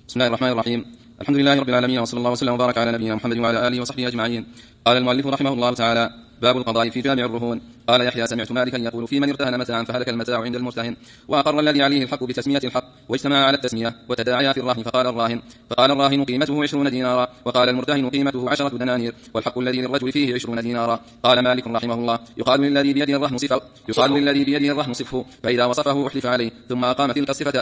بسم الله الرحمن الرحيم. الحمد لله رب العالمين، وصلى الله وسلم وبارك على نبينا محمد وعلى آله وصحبه أجمعين. قال المؤلف رحمه الله تعالى: باب القضاء في جامع الرهون. قال يحيى: سمعت مالكا يقول: في من ارتهن متاعا فهلك المتاع عند المرتهن، وأقر الذي عليه الحق بتسمية الحق، واجتمع على التسمية وتداعيا في الرهن، فقال الراهن قيمته 20 دينارا، وقال المرتهن قيمته 10 دنانير، والحق الذي للرجل فيه 20 دينارا. قال مالك رحمه الله: يقال للذي بيده الرهن صفه، فإذا وصفه أحلف عليه، ثم أقام تلك الصفة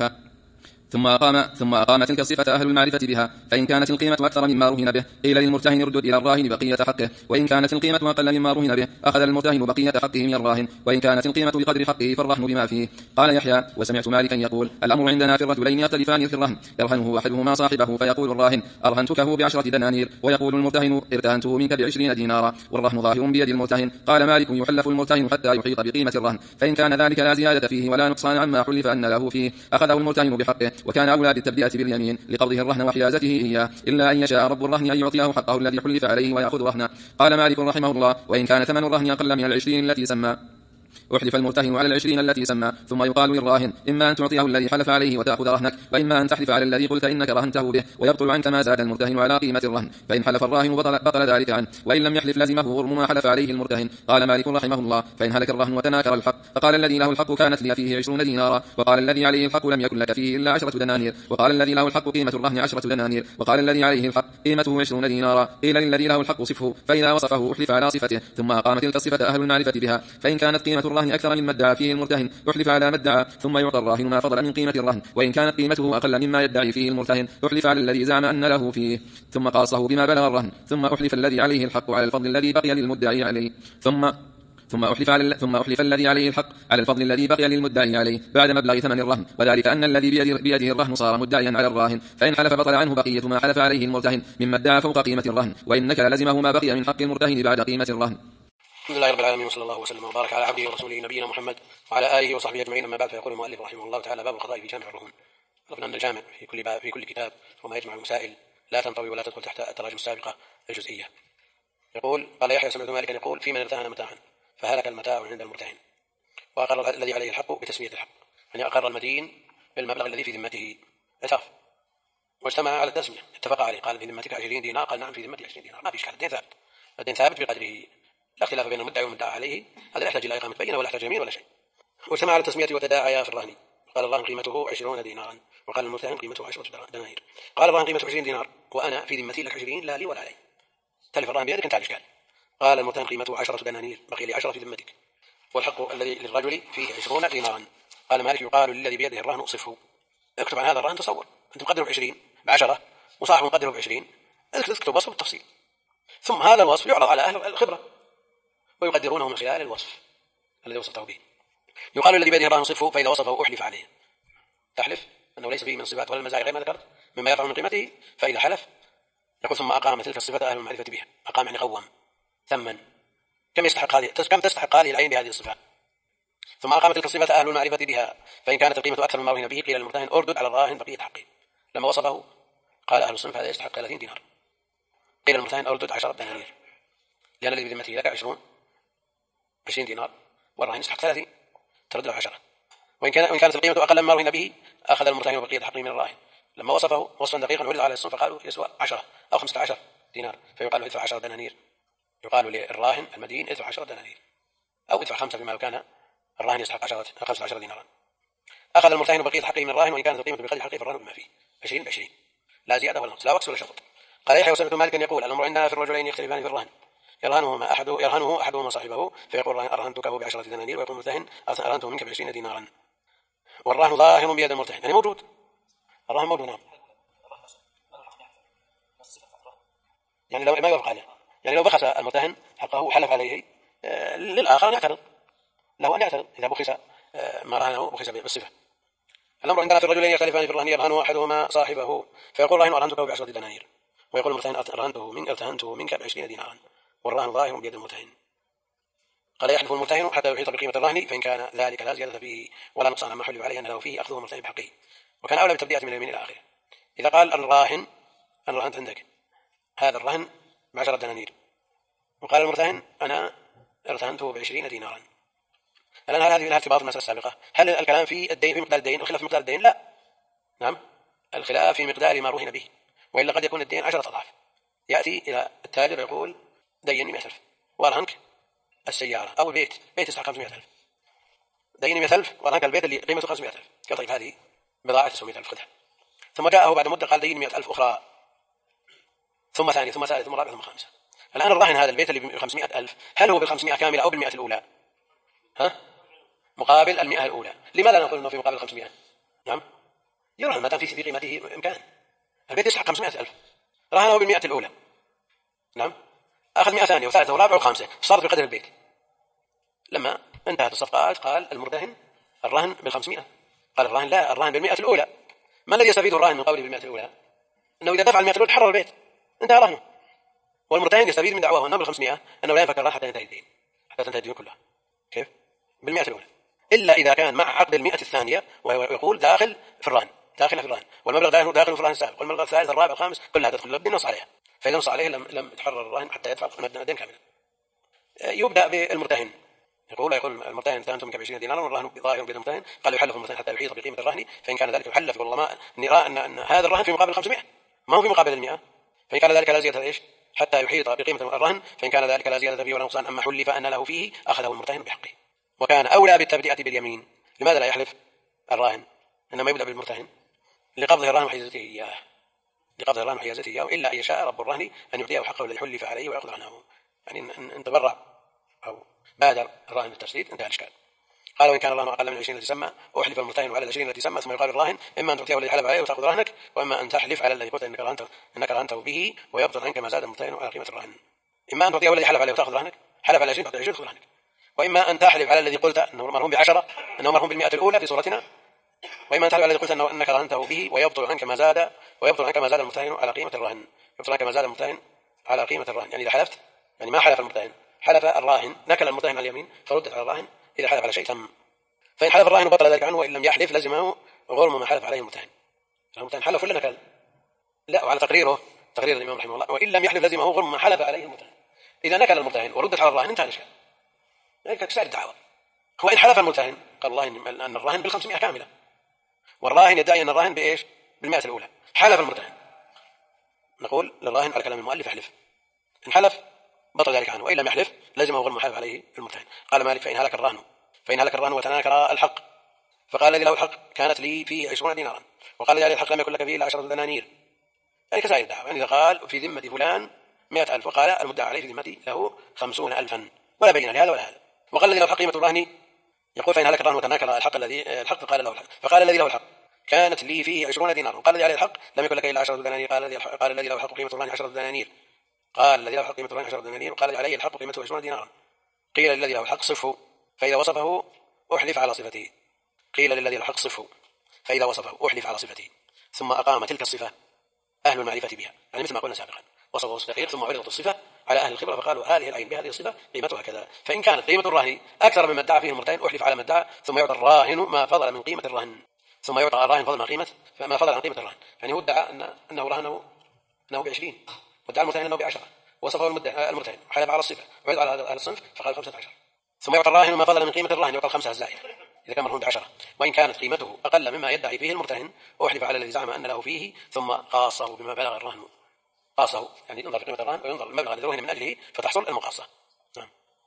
أهل المعرفة بها، فإن كانت القيمة أكثر مما رهن به قيل للمرتهن: اردد إلى الراهن بقية حقه، وإن كانت القيمة أقل مما رهن به أخذ المرتهن بقية حقه من الراهن، وإن كانت القيمة بقدر حقه فالرهن بما فيه. قال يحيى: وسمعت مالكا يقول: الأمر عندنا في الرجلين يختلفان في الرهن، يرهنه أحدهما صاحبه فيقول الراهن: أرهنتكه ب10 دنانير، ويقول المرتهن: ارتهنته منك ب20 دينارا، والرهن ظاهر بيد المرتهن. قال مالك: يحلف المرتهن حتى يحيط بقيمة الرهن، فإن كان ذلك لا زيادة فيه ولا نقصان عما حلف أن له فيه أخذه المرتهن بحقه، وكان أولى بالتبدئة باليمين لقبضه الرهن وحيازته إياه، إلا أن يشاء رب الرهن أن يعطيه حقه الذي حلف عليه ويأخذ رهنه. قال مالك رحمه الله: وإن كان ثمن الرهن أقل من 20 التي سمى أحلف المرتهن على 20 التي سمى، ثم يقال للراهن: إما أن تعطيه الذي حلف عليه وتأخذ رهنك، وإما أن تحلف على الذي قلت إنك رهنته به، ويبطل عنك ما زاد المرتهن على قيمة الرهن، فإن حلف الراهن بطل ذلك عنه، وإن لم يحلف لزمه غرم ما حلف عليه المرتهن. قال مالك رحمه الله: فإن هلك الرهن وتناكر الحق، فقال الذي له الحق: كانت لي فيه 20 دينارا، وقال الذي عليه الحق: لم يكن لك فيه إلا 10 دنانير، وقال الذي له الحق: قيمة الرهن 10 دنانير، وقال الذي عليه الحق: قيمته 20 دينارا. قيل للذي له الحق: صفه، فإذا وصفه أحلف على صفته، ثم أقام تلك الصفة أهل المعرفة بها، فإن كانت قيمة الرهن أكثر مما ادعى فيه المرتهن أحلف على ما ادعى، ثم يعطى الراهن ما فضل من قيمة الرهن، وإن كانت قيمته أقل مما يدعي فيه المرتهن أحلف على الذي زعم أن له فيه، ثم قاصه بما بلغ الرهن، ثم أحلف الذي عليه الحق على الفضل الذي بقي للمدعي عليه، ثم أحلف الذي عليه الحق على الفضل الذي بقي للمدعي عليه بعد مبلغ ثمن الرهن، وذلك أن الذي بيده الرهن صار مدعيا على الراهن، فإن حلف بطل عنه بقية ما حلف عليه المرتهن مما ادعى فوق قيمة الرهن، وإن نكل لزمه ما بقي من حق المرتهن بعد قيمة الرهن. الحمد لله رب العالمين، وصلى الله وسلم وبارك على عبده ورسوله نبينا محمد وعلى آله وصحبه أجمعين. أما بعد، فيقول المؤلف رحمه الله تعالى: باب القضاء في جامع الرهون. عرفنا أن الجامع في كل كتاب وما يجمع المسائل لا تنطوي ولا تدخل تحت التراجم السابقة الجزئية. يقول: قال يحيى: سمعت مالكا يقول: في من ارتهن متاعا فهلك المتاع عند المرتهن، وأقر الذي عليه الحق بتسمية الحق، يعني أقر المدين بالمبلغ الذي في ذمته اعترف، واجتمع على التسمية، اتفق عليه. قال: في ذمتك 20 دينار، قال: نعم في ذمتي 20 دينار، ما في إشكال، الدين ثابت بقدره، لا اختلاف بين المدعي والمدعى عليه، هذا لا يحتاج إلى إقامة بينة ولا يحتاج يمين ولا شيء. واجتمع على التسمية وتداعيا في الرهن، قال الرهن قيمته 20 دينارا، وقال المرتهن قيمته 10 دنانير. قال الرهن قيمته 20 دينار، وأنا في ذمتي لك 20 لا لي ولا علي، تلف الرهن بيدك انتهى الإشكال. قال المرتهن قيمته 10 دنانير، بقي لي 10 في ذمتك، والحق الذي للرجل فيه 20 دينارا. قال مالك: يقال للذي بيده الرهن صفه، اكتب عن هذا الرهن، تصور أنت مقدره ب20 ب10 وصاحب مقدره ب20، اكتب وصف بالتفصيل، ثم هذا الوصف يعرض على أهل الخبرة ويقدرونه من خلال الوصف الذي وصفته به. يقال الذي بيده الرهن صفه، فإذا وصفه أحلف عليه، تحلف أنه ليس فيه من الصفات ولا المزايا غير ما ذكرت مما يرفع من قيمته، فإذا حلف يقول: ثم أقام تلك الصفة أهل المعرفة بها. أقام يعني قوم، ثمن، كم تستحق هذه العين بهذه الصفات. ثم أقام تلك الصفة أهل المعرفة بها، فإن كانت القيمة أكثر مما رهن به قيل للمرتهن: اردد على الراهن بقية حقه. لما وصفه قال أهل الصنف: هذا يستحق 30 دينار، قيل للمرتهن: اردد 10 دنانير، لأن الذي بذمته لك 20 دينار، والراهن يستحق 30، ترد له 10. وإن كانت القيمة أقل مما رهن به أخذ المرتهن بقية حقه من الراهن. لما وصفه وصفا دقيقا عرض على الصنف فقالوا: يسوى 10 أو 15 دينار، فيقال له: ادفع 10 دنانير. يقال للراهن المدين: ادفع 10 دنانير، أو ادفع 5 بما لو كان الراهن يستحق 15 دينارا. أخذ المرتهن بقية حقه من الراهن، وإن كانت القيمة بقدر حقه فالراهن بما فيه 20 ب20، لا زيادة ولا نقص، لا وكس ولا شطط. قال يحيى: وسمعت مالكا يقول: الأمر عندنا في الرجلين يختلفان في الرهن، يرهنه أحدهما صاحبه، فيقول: أرهنتكه ب10 دنانير، ويقول المرتهن: أرهنته منك ب20 دينارا، والرهن ظاهر بيد المرتهن، يعني موجود، الرهن موجود. نعم، يعني لو ما يوافق عليه، يعني لو بخس المرتهن حقه وحلف عليه للآخر أن يعترض، له أن يعترض إذا بخس ما رهنه بخس بالصفة. الأمر عندنا في الرجلين يختلفان في الرهن، يرهنه أحدهما صاحبه، فيقول الراهن: أرهنتكه ب10 دنانير، ويقول المرتهن: ارتهنته منك ب20 دينارا، والرهن ظاهر بيد المرتهن. قال: يحلف المرتهن حتى يحيط بقيمة الرهن، فإن كان ذلك لا زيادة فيه ولا نقصان عما حلف عليه أن له فيه أخذه المرتهن بحقه، وكان أولى بالتبدئة من اليمين إلى آخره. إذا قال الراهن: أنا رهنت عندك هذا الرهن ب10 دنانير، وقال المرتهن: أنا ارتهنته ب20 دينارا، الآن هل هذه لها ارتباط بالمسألة السابقة؟ هل الكلام في الدين في مقدار الدين، الخلاف في مقدار الدين؟ لا، نعم، الخلاف في مقدار ما رهن به، وإلا قد يكون الدين 10 أضعاف. يأتي إلى التاجر يقول ديني 100,000 وأرهنك السيارة أو البيت، بيت يسحق 500,000، ديني 100,000 وأرهنك البيت اللي قيمته 500,000. قال طيب هذه بضاعة 900,000 خذها. ثم جاءه بعد مدة قال ديني 100,000 أخرى، ثم ثاني ثم ثالث ثم رابع ثم خامسة. الآن الراهن هذا البيت اللي ب 500,000 هل هو بال500 كاملة أو بال100 الأولى؟ مقابل ال100 الأولى. لماذا نقول أنه في مقابل 500؟ نعم يرهن ما دام في قيمته إمكان. البيت يسحق 500,000 رهنه بال100 الأولى، نعم أخذ 100 ثانية وثالثة ورابعة وخامسة، صارت بقدر البيت. لما انتهت الصفقات قال المرتهن الرهن بال500، قال الراهن لا، الراهن بال100 الأولى. ما الذي يستفيده الراهن من قوله بال100 الأولى؟ أنه إذا دفع ال100 الأولى تحرر البيت، انتهى رهنه. والمرتهن يستفيد من دعواه أنه بال500 أنه لا ينفك الرهن حتى ينتهي الدين، حتى تنتهي الدين كلها. كيف؟ بال100 الأولى، إلا إذا كان مع عقد ال100 الثانية ويقول داخل في الرهن، داخل في الرهن، والمبلغ داخل في الرهن السابق، والمبلغ الثالث الرابع الخامس كلها تدخل الدين نص عليها. فإذا نص عليه لم يتحرر الراهن حتى يدفع الدين كاملا. يبدأ بالمرتهن، يقول المرتهن إذا أنتم ب20 دينارا والرهن ظاهر بيد المرتهن، قال يحلف المرتهن حتى يحيط بقيمة الرهن، فإن كان ذلك يحلف والله ما نرى أن هذا الرهن في مقابل 500 ما هو في مقابل 100، فإن كان ذلك لا زيادة إيش حتى يحيط بقيمة الرهن، فإن كان ذلك لا زيادة فيه ولا نقصان أما حلف أن له فيه أخذه المرتهن بحقه. وكان أولى بالتبدئة باليمين. لماذا لا يحلف الراهن؟ إنما يبدأ بالمرتهن لقبضه الرهن وحيازته إياه، لقبضه الرهن وحيازته إياه، إلا أن يشاء رب الرهن أن يبديه حقه الذي حلف عليه ويأخذ عنه. يعني إن تبرع أو بادر الراهن بالتسديد انتهى الإشكال. قال وإن كان الرهن أقل من 20 التي سمى أحلف المرتهن على 20 التي سمى، ثم يقال الراهن إما أن تعطيه الذي حلف عليه وتأخذ رهنك، وإما أن تحلف على الذي قلت إنك رهنته به ويبطل عنك ما زاد المرتهن على قيمة الرهن. إما أن تعطيه الذي حلف عليه وتأخذ رهنك، حلف على 20 تعطيه 20 خذ رهنك، وإما أن تحلف على الذي قلت أنه مرهون ب10 أنه مرهون بال100 الأولى في صورتنا، وإما أن تحلف على الذي قلت أنك رهنته به ويبطل عنك ما زاد المرتهن على قيمة الرهن، يبطل عنك ما زاد المرتهن على قيمة الرهن. يعني إذا حلفت، يعني ما حلف المرتهن، حلف الراهن، نكل المرتهن على اليمين فردت على الراهن. إذا حلف على شيء تم، فإن حلف الراهن بطل ذلك عنه، وإن لم يحلف لزمه غرم ما حلف عليه المرتهن. المرتهن حلف ولا نكل؟ لا، وعلى تقرير الإمام رحمه الله، وإن لم يحلف لزمه غرم ما حلف عليه المرتهن. إذا نكل المرتهن وردت على الراهن انتهى الإشكال. ذلك كسائر الدعوة. هو إن حلف المرتهن قال الله أن الراهن بال500 كاملة، والراهن يدعي أن الراهن بإيش؟ بال100 الأولى. حلف المرتهن، نقول للراهن على كلام المؤلف احلف. إن حلف بطل ذلك عنه، وإن لم يحلف لزمه غرم ما حلف عليه المرتهن. قال مالك فإن هلك الرهن وتناكر الحق، فقال الذي له الحق كانت لي فيه 20 دينارا، وقال الذي له الحق لم يكن لك فيه إلا 10 دنانير. يعني كسائر الدعوة. يعني إذا قال في ذمة فلان 100,000 وقال المدعى عليه في ذمتي له 50,000 ولا بين لهذا ولا هذا، وقال الذي له الحق قيمة الرهن، يقول فإن هلك الرهن وتناكر الحق فقال له الحق، فقال الذي له الحق كانت لي فيه 20 دينارا، وقال الذي عليه الحق لم يكن لك إلا 10 دنانير، قال الذي له الحق قيمة الرهن 10 دنانير، قال الذي له الحق قيمة الرهن 10 دنانير، وقال عليه الحق قيمته 20 دينارا. قيل للذي له الحق صفه فإذا وصفه أحلف على صفته. قيل للذي له الحق صفه فإذا وصفه أحلف على صفته. ثم أقام تلك الصفة أهل المعرفة بها، يعني مثل ما قلنا سابقا، وصفه وصف دقيق، ثم عرضت الصفة على أهل الخبرة فقالوا هذه العين بهذه الصفة قيمتها كذا. فإن كانت قيمة الرهن أكثر مما ادعى فيه المرتهن أحلف على ما ادعى، ثم يعطى الراهن ما فضل من قيمة الرهن، ثم يعطى الراهن ما فضل عن قيمة الرهن. يعني هو ادعى أنه رهنه أنه ب20، وادعى المرتهن أنه ب10، وصفه المرتهن وحلف على الصفة وعرض على هذا الصنف فقال 15، ثم يعطى الراهن ما فضل من قيمة الرهن، يعطى 5 الزائد إذا كان مرهون ب10. وإن كانت قيمته أقل مما يدعي فيه المرتهن أحلف على الذي زعم أن له فيه، ثم قاصه بما بلغ الرهن، قاصه يعني ينظر في قيمة الرهن وينظر المبلغ الذي رهن من أجله فتحصل المقاصة. نعم.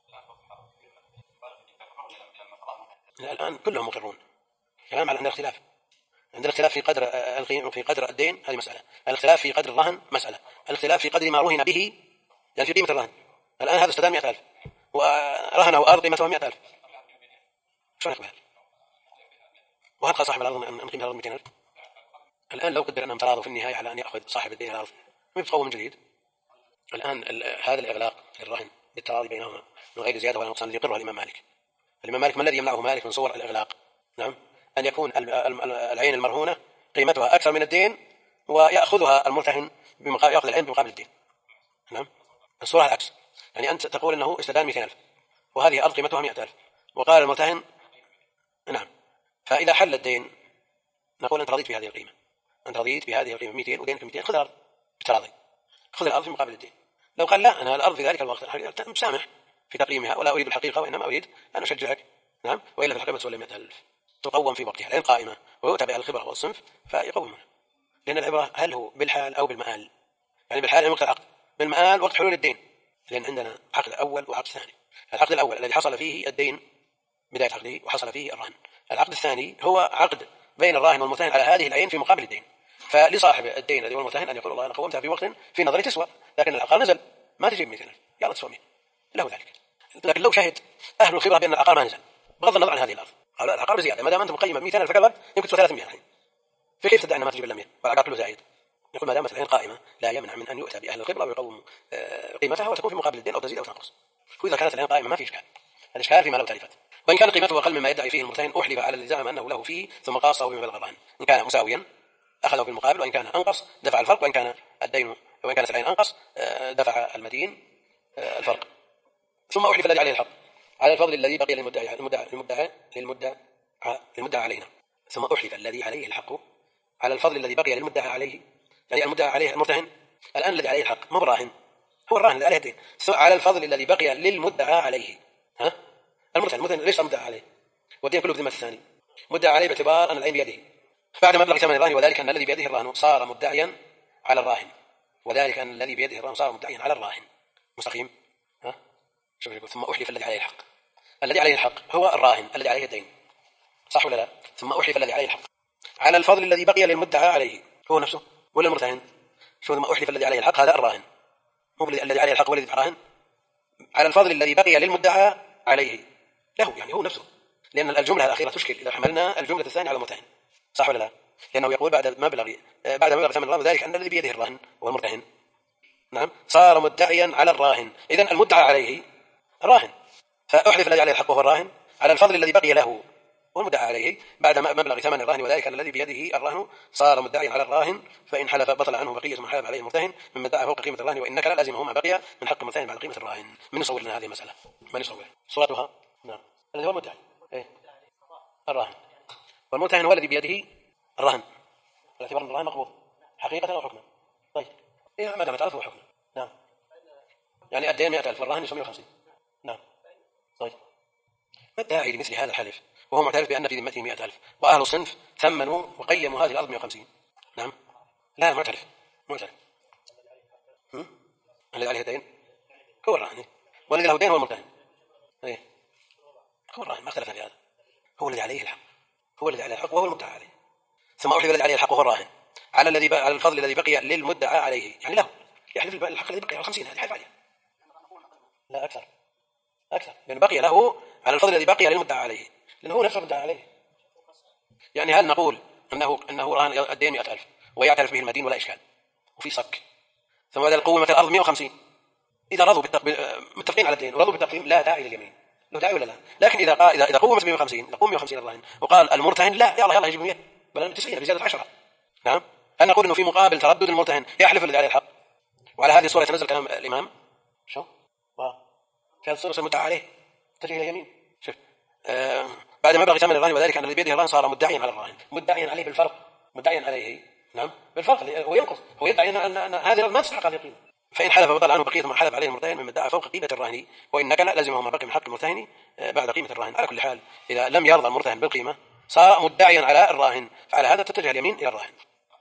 الآن كلهم مقرون. كلام على أن الاختلاف، عندنا اختلاف في قدر الدين، هذه مسألة، الاختلاف في قدر الرهن مسألة، الاختلاف في قدر ما رهن به يعني في قيمة الرهن. الآن هذا استدان 100,000 ورهنه أرض قيمته 100,000، شو نقبل؟ وهل قال صاحب الأرض أن قيمة الأرض 200,000؟ الآن لو قدر أنهم تراضوا في النهاية على أن يأخذ صاحب الدين الأرض ويبقوا من جديد، الآن هذا الإغلاق للرهن بالتراضي بينهما من غير زيادة ولا نقصان يقره الإمام مالك. الإمام مالك ما الذي يمنعه مالك من صور الإغلاق؟ نعم، أن يكون العين المرهونة قيمتها أكثر من الدين ويأخذها المرتهن يأخذ العين بمقابل الدين. نعم، الصورة العكس، يعني أنت تقول أنه استدان 200,000 وهذه أرض قيمتها 100,000 وقال المرتهن نعم، فإذا حل الدين نقول أنت رضيت بهذه القيمة، أنت رضيت بهذه القيمة 200 ودينك 200، خذ الأرض بتراضي، خذ الأرض في مقابل الدين. لو قال لا أنا الأرض في ذلك الوقت مسامح في تقييمها ولا أريد الحقيقة وإنما أريد أن أشجعك، نعم، وإلا في الحقيقة تسوى 100,000 تقوم في وقتها لأن قائمة ويؤتى بها الخبرة والصنف فيقومون. لأن العبرة هل هو بالحال أو بالمآل. يعني بالحال يعني وقت العقد، بالمآل وقت حلول الدين، لأن عندنا عقد أول وعقد ثاني. العقد الأول الذي حصل فيه الدين بداية عقده وحصل فيه الرهن. العقد الثاني هو عقد بين الراهن والمرتهن على هذه العين في مقابل الدين. فلصاحب الدين الذي هو المرتهن أن يقول والله أنا قومتها في وقت في نظري تسوى، لكن العقار نزل ما تجيب 200,000 يلا تسوى 100 له ذلك. لكن لو شهد أهل الخبرة بأن العقار ما نزل بغض النظر عن هذه الأرض، قالوا العقار بزيادة ما دام أنت مقيمة ب 200,000 فقط يمكن تسوى 300 الحين، فكيف تدعي أن ما تجيب إلا 100 والعقار كله زايد؟ يقول ما دامت العين قائمة لا يمنع من أن يؤتى بأهل الخبرة ويقوم قيمتها وتكون في مقابل الدين أو تزيد أو تنقص. وإذا كانت العين قائمة ما في إشكال، الإشكال فيما لو تلفت. وإن كان قيمته أقل مما يدعي فيه المرتهن أحلف على الزام أنه له فيه ثم قاصه بما بلغ الرهن. إن كان مساويا أخذه في المقابل، وإن كان أنقص دفع الفرق، وإن كان الدين وإن كانت العين أنقص دفع المدين الفرق. ثم أحلف الذي عليه الحق على الفضل الذي بقي للمدعى علينا. ثم أحلف الذي عليه الحق على الفضل الذي بقي للمدعى عليه، يعني المدعى عليه المرتهن الآن الذي عليه الحق ما هو الراهن، هو الراهن الذي عليه الدين، على الفضل الذي بقي للمدعى عليه. المرتهن ليس مدعى عليه والدين كله بذمة الثاني، مدعى عليه باعتبار أن العين بيده بعد مبلغ ثمن الراهن، وذلك أن الذي بيده الرهن صار مدعيا على الراهن، وذلك أن الذي بيده الرهن صار مدعيا على الراهن. مستقيم؟ شوف يقول ثم أحلف الذي عليه الحق. الذي عليه الحق هو الراهن الذي عليه الدين، صح ولا لا؟ ثم أحلف الذي عليه الحق على الفضل الذي بقي للمدعى عليه، هو نفسه ولا المرتهن؟ شو ثم أحلف الذي عليه الحق هذا الراهن، مو الذي عليه الحق والذي الراهن، على الفضل الذي بقي للمدعى عليه له، يعني هو نفسه، لأن الجملة الأخيرة تشكل إذا حملنا الجملة الثانية على المرتهن، صح ولا لا؟ لأنه يقول بعد مبلغ ثمن الرهن، ذلك أن الذي بيده الرهن هو المرتهن نعم صار مدعيا على الراهن، إذن المدعى عليه الراهن، فأحلف الذي عليه الحق وهو الراهن على الفضل الذي بقي له والمدعى عليه بعد مبلغ ثمن الرهن، وذلك أن الذي بيده الرهن صار مدعيا على الراهن، فإن حلف بطل عنه بقية ما حلف عليه المرتهن مما ادعى فوق قيمة الرهن، وإنك لا لازمه ما بقي من حق المرتهن بعد قيمة الراهن. من يصور لنا هذه المسألة؟ من يصور صورتها؟ نعم الذي هو المدعي الراهن، والمرتهن هو الذي بيده الرهن، باعتبار أن الرهن مقبوض حقيقة أو حكما. طيب ما دامت 1000 حكما. نعم يعني الدين 100,000 والرهن 150. نعم طيب ما الداعي لمثل هذا الحلف وهو معترف بأن في ذمته 100,000 وأهل الصنف ثمنوا وقيموا هذه الأرض 150؟ نعم لا معترف الذي عليه الدين هو الراهن، والذي له الدين هو المرتهن هو الراهن، ما اختلفنا في هذا، هو الذي عليه الحق، هو الذي عليه الحق وهو المدعى عليه. ثم أحلف الذي عليه الحق وهو الراهن على الفضل الذي بقي للمدعى عليه، يعني له يحلف الحق الذي بقي على 50 هذه حلف عليه، لا أكثر لأن بقي له على الفضل الذي بقي للمدعى عليه، لأنه هو نفسه مدعى عليه. يعني هل نقول أنه رهن الدين 100,000 ويعترف به المدين ولا إشكال وفي صك، ثم بعد قومت الأرض 150، إذا رضوا متفقين على الدين ورضوا بالتقييم لا داعي لليمين، له داعي ولا لا؟ لكن إذا قومت 150 نقوم 150 الرهن وقال المرتهن لا يلا يجيب 100 بل 90 بزيادة 10. نعم هل نقول إنه في مقابل تردد المرتهن يحلف الذي عليه الحق؟ وعلى هذه الصورة يتنزل كلام الإمام شو في هذه الصورة المدعى عليه تجي إلى يمين. شوف بعد ما بلغ ثمن الرهن، وذلك أن الذي بيده الرهن صار مدعيا على الراهن، مدعيا عليه بالفرق، مدعيا عليه نعم بالفرق، هو ينقص، هو يدعي أن هذه الأرض ما تستحق هذه القيمة، فإن حلف بطل عنه بقية ما حلف عليه المرتهن مما ادعى فوق قيمة الرهن، وإن كان لازمه ما بقي من حق المرتهن بعد قيمة الرهن. على كل حال إذا لم يرضى المرتهن بالقيمة صار مدعيا على الراهن، فعلى هذا تتجه اليمين إلى الراهن.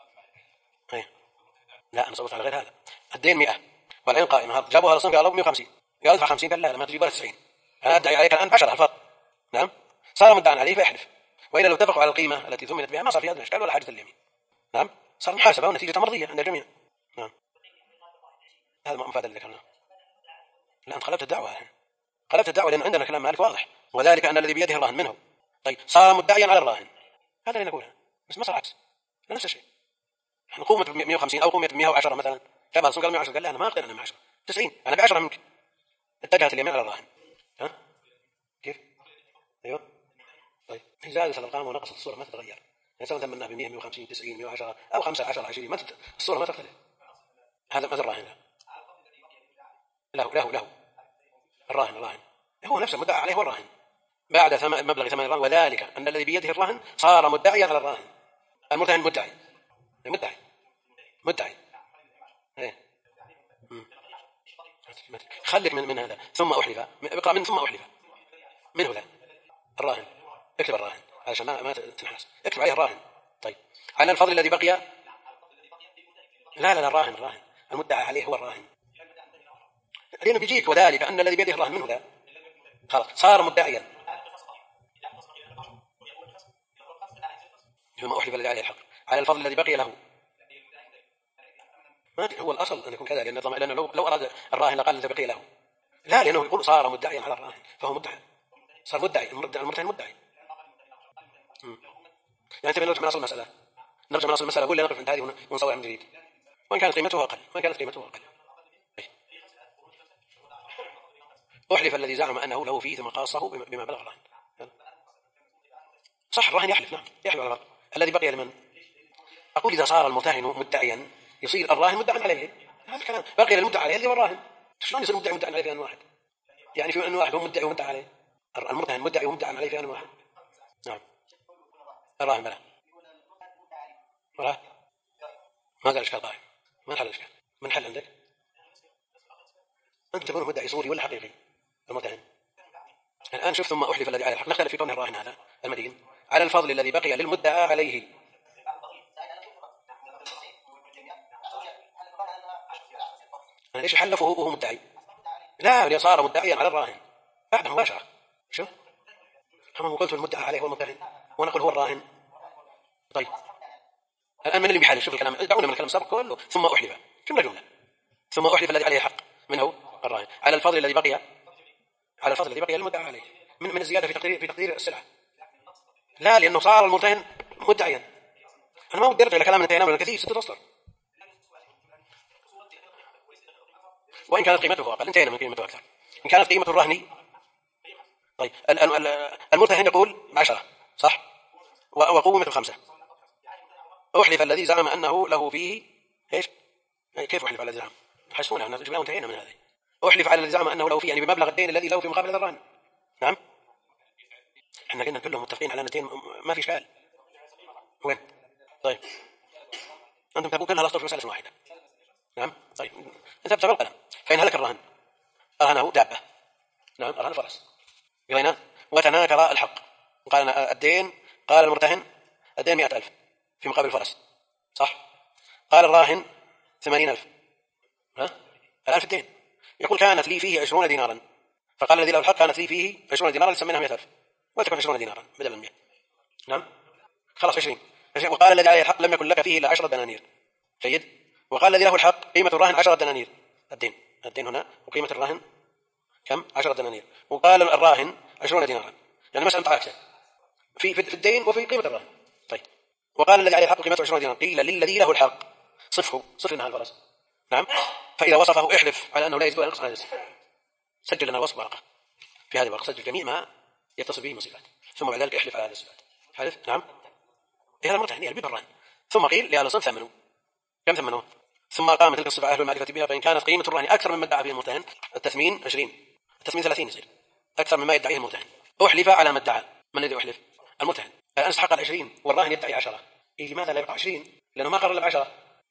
لا أنا صورت على غير هذا، الدين 100 والعين قائمة، جابوها لصنف قالوا 150 قال ادفع 50 قال لا ما تجيب ولا 90 أنا أدعي عليك الآن 10 الفرق. نعم صار مدعا عليه فيحلف، وإلا لو اتفقوا على القيمة التي ثمنت بها ما صار في هذا الإشكال ولا حاجة اليمين. نعم صار محاسبة ونتيجة مرضية عند الجميع. نعم هذا ما مفاد اللي ذكرناه. لا أنت قلبت الدعوة لأن عندنا كلام مالك واضح، وذلك أن الذي بيده الرهن منه طيب صار مدعيا على الراهن، هذا اللي نقوله، بس ما صار عكس، نفس الشيء. احنا قومت ب 150 أو قومت ب 110 مثلا، جابها الصنف قال 110 قال لا أنا ما أقدر، أنا 110 90 أنا ب10 منك، اتجهت اليمين على الراهن. كيف؟ أيوه طيب زادت الأرقام ونقصت الصورة ما تتغير، يعني سواء تمناه ب 100 150 90 110 أو 15 20 ما الصورة ما تختلف. هذا الراهن له الراهن هو نفسه مدعى عليه، هو الراهن بعد مبلغ ثمن الرهن، وذلك أن الذي بيده الرهن صار مدعيا على الراهن، المرتهن مدعي خلك من هذا. ثم أحلف اقرأ من ثم أحلف منه ذا الراهن، اكتب الراهن علشان ما تنحاس، اكتب عليه الراهن. طيب على الفضل الذي بقي لا الراهن المدعى عليه هو الراهن، لأنه بيجيك وذلك أن الذي بيده الرهن منه ذا خلاص صار مدعيا. ثم أحلف الذي عليه الحق على الفضل الذي بقي له. ما هو الأصل أن يكون كذا، لأنه لو أراد الراهن لقال الذي بقي له، لا، لأنه يقول صار مدعيا على الراهن فهو مدعي، صار مدعي، المرتهن مدعي. يعني تبي نرجع من أصل المسألة، أقول لنقف عند هذه ونصور من جديد، وإن كانت قيمته أقل. أحلف الذي زعم أنه له فيه ثم قاصه بما بلغ الراهن. صح، الراهن يحلف، نعم يحلف على الراهن الذي بقي لمن؟ أقول إذا صار المرتهن مدعيا يصير الراهن مدعا عليه، هذا الكلام بقي للمدعى عليه اللي هو الراهن. شلون يصير مدعا عليه في آن واحد؟ يعني في آن واحد هو مدعي ومدعى عليه، المرتهن مدعي ومدعى عليه في آن واحد. نعم الراهن بلى ما زال الإشكال قائم، ما انحل الإشكال. من حل عندك؟ أنت تكون مدعي صوري ولا حقيقي المرتهن؟ الآن شوف، ثم أحلف الذي عليه الحق، نختلف في كون الراهن هذا المدين على الفضل الذي بقي للمدعى عليه. ليش حلفه وهو مدعي؟ لا، صار مدعيا على الراهن بعد مباشرة. شو هم قلت المدعى عليه هو المرتهن ونقول هو الراهن. طيب الآن من اللي بيحلف؟ شوف الكلام، دعونا من الكلام سبق كله. ثم أحلف جملة ثم أحلف الذي عليه الحق منه الراهن على الفضل الذي بقي للمدعى عليه من الزيادة في تقدير السلعة. لا، لأنه صار المرتهن مدعيا. أنا ما ودي أرجع إلى كلام انتهينا من كثير 6 أسطر، وإن كانت قيمته أقل انتهينا من قيمته أكثر. إن كانت قيمة الرهن، طيب المرتهن يقول 10 صح، وقومته 5. أحلف الذي زعم أنه له فيه إيش؟ كيف أحلف على الذي زعم؟ حسونا نجيب انتهينا من هذه. أحلف على الذي زعم أنه له فيه، يعني بمبلغ الدين الذي له في مقابل هذا الرهن. نعم احنا قلنا كلهم متفقين على الدين، ما في إشكال. وين؟ طيب أنتم تقول كلها الأصل في مسألة واحدة. نعم طيب انت بتقول القلم، فإن هلك الرهن رهنه دابة، نعم رهن فرس، قرينا وتناكر الحق، قال الدين، قال المرتهن الدين 100,000 في مقابل الفرس صح، قال الراهن 80,000. الألف الدين، يقول كانت لي فيه 20 دينارا، فقال الذي له الحق كانت لي فيه 20 دينارا لسميناها 100,000 وتكون 20 دينارا بدل 100. نعم خلاص 20. وقال الذي عليه الحق لم يكن لك فيه إلا 10 دنانير. جيد. وقال الذي له الحق قيمة الراهن 10 دنانير، الدين هنا وقيمة الراهن كم؟ 10 دنانير. وقال الراهن 20 دينارا، يعني مسألة متعاكسة في الدين وفي قيمة الراهن. طيب وقال الذي عليه الحق قيمته 20 دينارا، قيل للذي له الحق صف لنا الفرس. نعم فإذا وصفه احلف على أنه لا يزيد ولا ينقص عن هذا الصف، سجل لنا الوصف ورقة، في هذه الورقة سجل جميع ما يتصل به من صفات، ثم بعد ذلك احلف على هذه الصفات. حلف نعم هذا المرتهن يلبي بالرهن. ثم قيل لأهل الصنف ثمنوا، كم ثمنوه؟ ثم قام تلك الصفة أهل المعرفة بها، فإن كانت قيمة الرهن أكثر مما ادعى به المرتهن، التثمين 20، التثمين 30 يصير أكثر مما يدعيه المرتهن. أحلف على ما ادعى. من الذي أحلف؟ المرتهن. الآن استحق 20 والراهن يدعي 10. لماذا لا يبقى 20؟ لأنه ما قرر إلا ب10.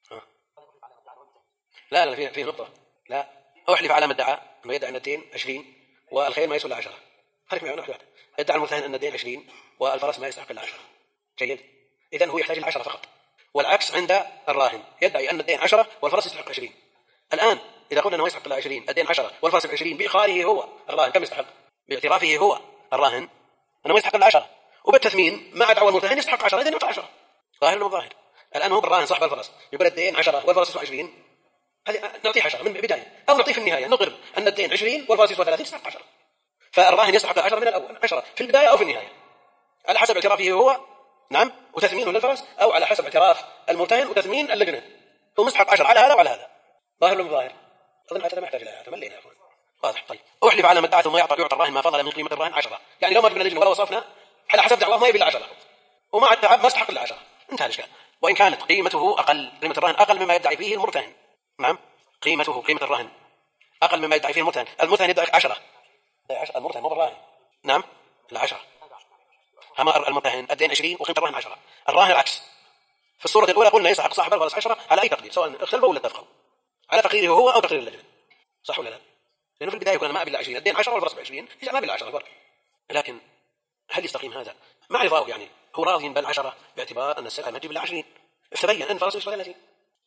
لا في نقطة. لا أحلف على ما ادعى أنه يدعي أن الدين 20 والخير ما يسوى إلا 10. خليك معي واحدة. يدعي المرتهن أن الدين 20 والفرس ما يستحق إلا 10. جيد. إذن هو يحتاج إلى 10 فقط. والعكس عند الراهن، يدعي أن الدين 10 والفرس يستحق 20. الآن إذا قلنا أنه يستحق إلا 20، الدين 10 والفرس 20، بإقراره هو الراهن كم يستحق؟ باعترافه هو الراهن أنه يستحق إلا 10، وبالتثمين مع دعوى المرتهن يستحق 10، إذن يعطى 10. ظاهر ولا ظاهر؟ الآن هو بالراهن صاحب الفرس يقول الدين 10 والفرس يسوى 20، هذه نعطيه 10 من بداية، أو نعطيه في النهاية نقر أن الدين 20 والفرس يسوى 30 يستحق 10. فالراهن يستحق 10 من الأول، 10 في البداية أو في النهاية على حسب اعترافه هو، نعم، وتثمينه للفرس، أو على حسب اعتراف المرتهن وتثمين اللجنة، هو مستحق 10 على هذا وعلى هذا. ظاهر ولا ظاهر؟ أظن هذا ما يحتاج إلى تملينا. واضح. طيب أحلف على ما ادعى ثم يعطى الراهن ما فضل من قيمة الراهن 10، يعني لو ما جبنا لجنة ولا وصفنا على حسب دعواه ما يبي إلا 10 ومع التعب ما استحق إلا 10، انتهى الإشكال. وإن كانت قيمته أقل، قيمة الراهن أقل مما يدعي فيه المرتهن، نعم قيمة الراهن أقل مما يدعي فيه المرتهن، المرتهن يدعي 10، المرتهن مو الراهن، نعم لا 10، أما المرتهن الدين 20 وقيمة الراهن 10. الراهن العكس، في الصورة الأولى قلنا يستحق صاحب الفرس 10 على أي تقدير، سواء اختلفوا ولا اتفقوا، على تقديره هو أو تقدير اللجنة، صح ولا لا؟ لأنه في البداية كنا ما أبي 20، الدين 10 والفرس 20، ما أبي 10 الفرق. لكن هل يستقيم هذا؟ مع رضاه، يعني هو راضي بال10 باعتبار أن السلعة ما تجيب إلا 20، فتبين أن الفرس يسوى 30،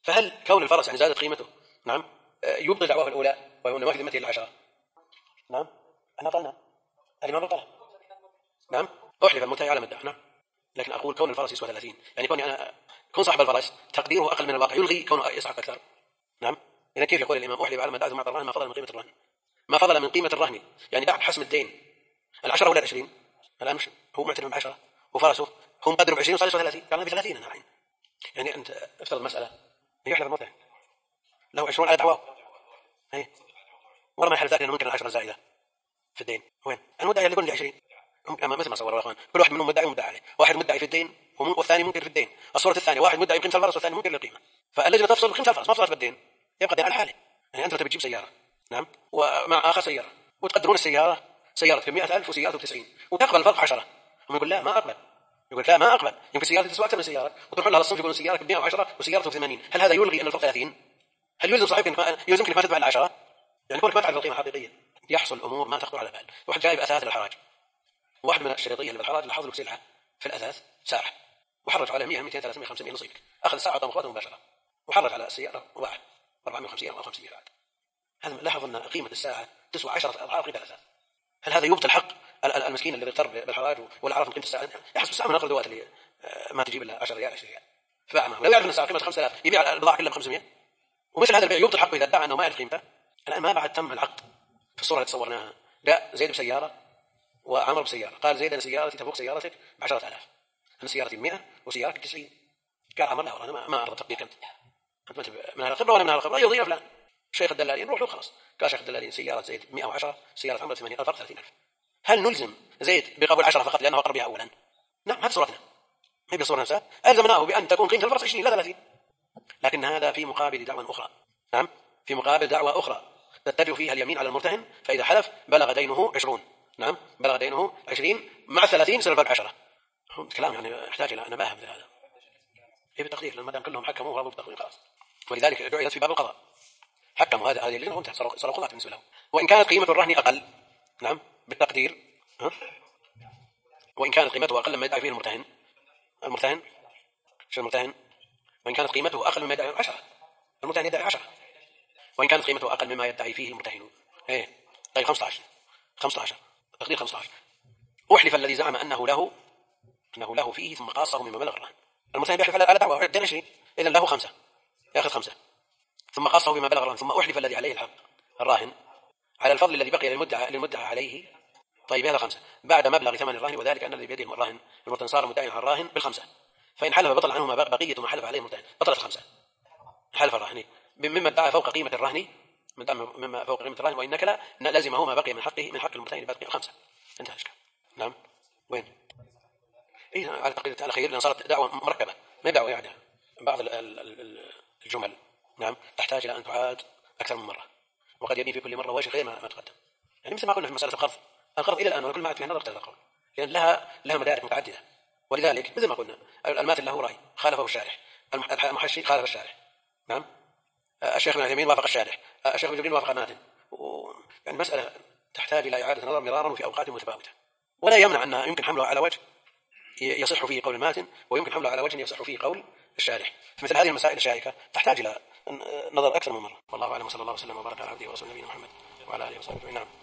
فهل كون الفرس يعني زادت قيمته نعم يبطل دعواه الأولى وهو نواهي ذمته العشرة؟ نعم أنا طلنا الإمام القلم نعم أحلف المدعي على مدعي نعم، لكن أقول كون الفرس يسوى 30 يعني كون صاحب الفرس تقديره أقل من الواقع يلغي كونه يسحق أكثر. نعم إذا كيف يقول الإمام أحلف على مدعي ثم أعطى الرهن ما فضل من قيمة الرهن، ما فضل من قيمة الرهن يعني بعد حسم الدين 10 ولا 20 الآن هو معترف ب10 وفرسه هو مقدر ب20 وصار يسوى 30 قال ب30 أنا الحين يعني أنت افترض مسألة يحلف المدعي له 20 على دعواه ورا ما يحلف ذلك أنه ممكن 10 زائدة في الدين وين المدعي اللي يقول لي 20 مثل ما صوروا الأخوان كل واحد منهم مدعي ومدعي عليه، واحد مدعي في الدين والثاني منكر في الدين. الصورة الثانية واحد مدعي بقيمة الفرس والثاني منكر للقيمة، فاللجنة تفصل قيمة الفرس ما تفصل بالدين يبقى الدين على حاله. يعني أنت تجيب سيارة نعم ومع آخر سيارة وتقدرون السيارة سيارتك 100,000 وسيارتك 90 وتقبل الفرق 10 هم يقول لا ما أقبل، يقول لا ما أقبل يمكن سيارتك تسوى أكثر من سيارة وتروح لها الصنف يقولون سيارتك 110 وسيارتك 80. هل هذا يلغي أن الفرق 30؟ هل يلزم صاحبك يلزمك ما تدفع إلا 10؟ يعني كونك ما تعرف القيمة الحقيقية يحصل أمور ما تخطر على بال. واحد جايب أثاث للحراج، واحد من الشريطية اللي بالحراج لاحظ له سلعة في الأثاث ساعة وحرج على 100 200 300 500 نصيبك، أخذ ساعة وطم أخواته مباشرة وحرج على السيارة وباع 450 أو 500 بعد. هذا لاحظ أن قيمة الساعة تسوى 10 أضعاف قيمة الأثاث. هل هذا يبطل حق المسكين الذي اضطر بالحراج ولا عرف قيمة الساعة؟ يحسب الساعة من الأدوات اللي ما تجيب إلا 10 ريال 20 ريال فباع معه. لو يعرف أن الساعة قيمة 5000 يبيع البضاعة كلها ب 500. ومثل هذا البيع يبطل حقه إذا ادعى أنه ما يعرف قيمته. الآن ما بعد تم العقد في الصورة اللي تصورناها، جاء زيد بسيارة وعمر بسيارة، قال زيد أنا سيارتي تفوق سيارتك ب10,000 أنا سيارتي 100 وسيارتك 90. قال عمر لا أنا ما أرضى تقدير أنت من هذا الخبرة وأنا من هذا الخبرة يضيع فلان شيخ الدلالين روح له خلاص. قال شيخ الدلالين سيارة زيد 110 سيارة عمر 80 الفرق 30,000. هل نلزم زيد بقبول 10 فقط لأنه أقرب بها أولا؟ نعم هذه صورتنا هي بصورة نفسها ألزمناه بأن تكون قيمة الفرق 20 لا 30. لكن هذا في مقابل دعوة أخرى نعم في مقابل دعوة أخرى تتبع فيها اليمين على المرتهن فإذا حلف بلغ دينه 20 نعم بلغ دينه 20 مع 30 يصير الفرق 10. كلام يعني يحتاج إلى نباهة مثل هذا بالتقدير لما دام كلهم حكموا ورضوا بالتقدير خلاص. ولذلك جعلت في باب القضاء حكموا هذه اللجنة وانتهت صاروا قضاة بالنسبة لهم. وإن كانت قيمة الرهن أقل نعم بالتقدير وإن كانت قيمته أقل مما يدعي فيه المرتهن شو المرتهن وإن كانت قيمته أقل مما يدعي 10 المرتهن يدعي 10 وإن كانت قيمته أقل مما يدعي فيه المرتهن طيب 15 تقدير 15 أحلف الذي زعم أنه له فيه ثم قاصه مما بلغ الرهن. المرتهن يحلف على دعوة دين 20 إذن له 5 يأخذ 5 ثم قاصه بما بلغ الرهن ثم أحلف الذي عليه الحق الراهن على الفضل الذي بقي للمدعى عليه. طيب هذا 5 بعد مبلغ ثمن الراهن وذلك أن الذي بيده الراهن المرتهن صار مدعيا على الراهن ب5 فإن حلف بطل عنه ما بقية ما حلف عليه المرتهن بطلت 5 حلف الراهن مما ادعى فوق قيمة الرهن مما فوق قيمة الرهن وإنك لا لازمه ما بقي من حق المرتهن باقي 5 انتهى الإشكال. نعم وين على تقدير على خير لأن صارت دعوة مركبة ما دعوة يعني بعض الجمل نعم تحتاج إلى أن تعاد أكثر من مرة وقد يبين في كل مرة وجه غير ما تقدم. يعني مثل ما قلنا في مسألة القرض إلى الآن وكل ما عاد فيها نظر تذكر لأن لها مدارك متعددة. ولذلك مثل ما قلنا الماتن له رأي خالفه الشارح المحشي خالف الشارح نعم الشيخ ابن عثيمين وافق الشارح الشيخ ابن جبريل وافق الماتن يعني مسألة تحتاج إلى إعادة نظر مرارا وفي أوقات متفاوتة ولا يمنع أنها يمكن حملها على وجه يصح فيه قول الماتن ويمكن حمله على وجه يصح فيه قول الشارح. فمثل هذه المسائل الشائكة تحتاج إلى نظر أكثر من مرة. والله أعلم وصلى الله وسلم وبارك على عبده ورسوله نبينا محمد وعلى آله وصحبه أجمعين. نعم.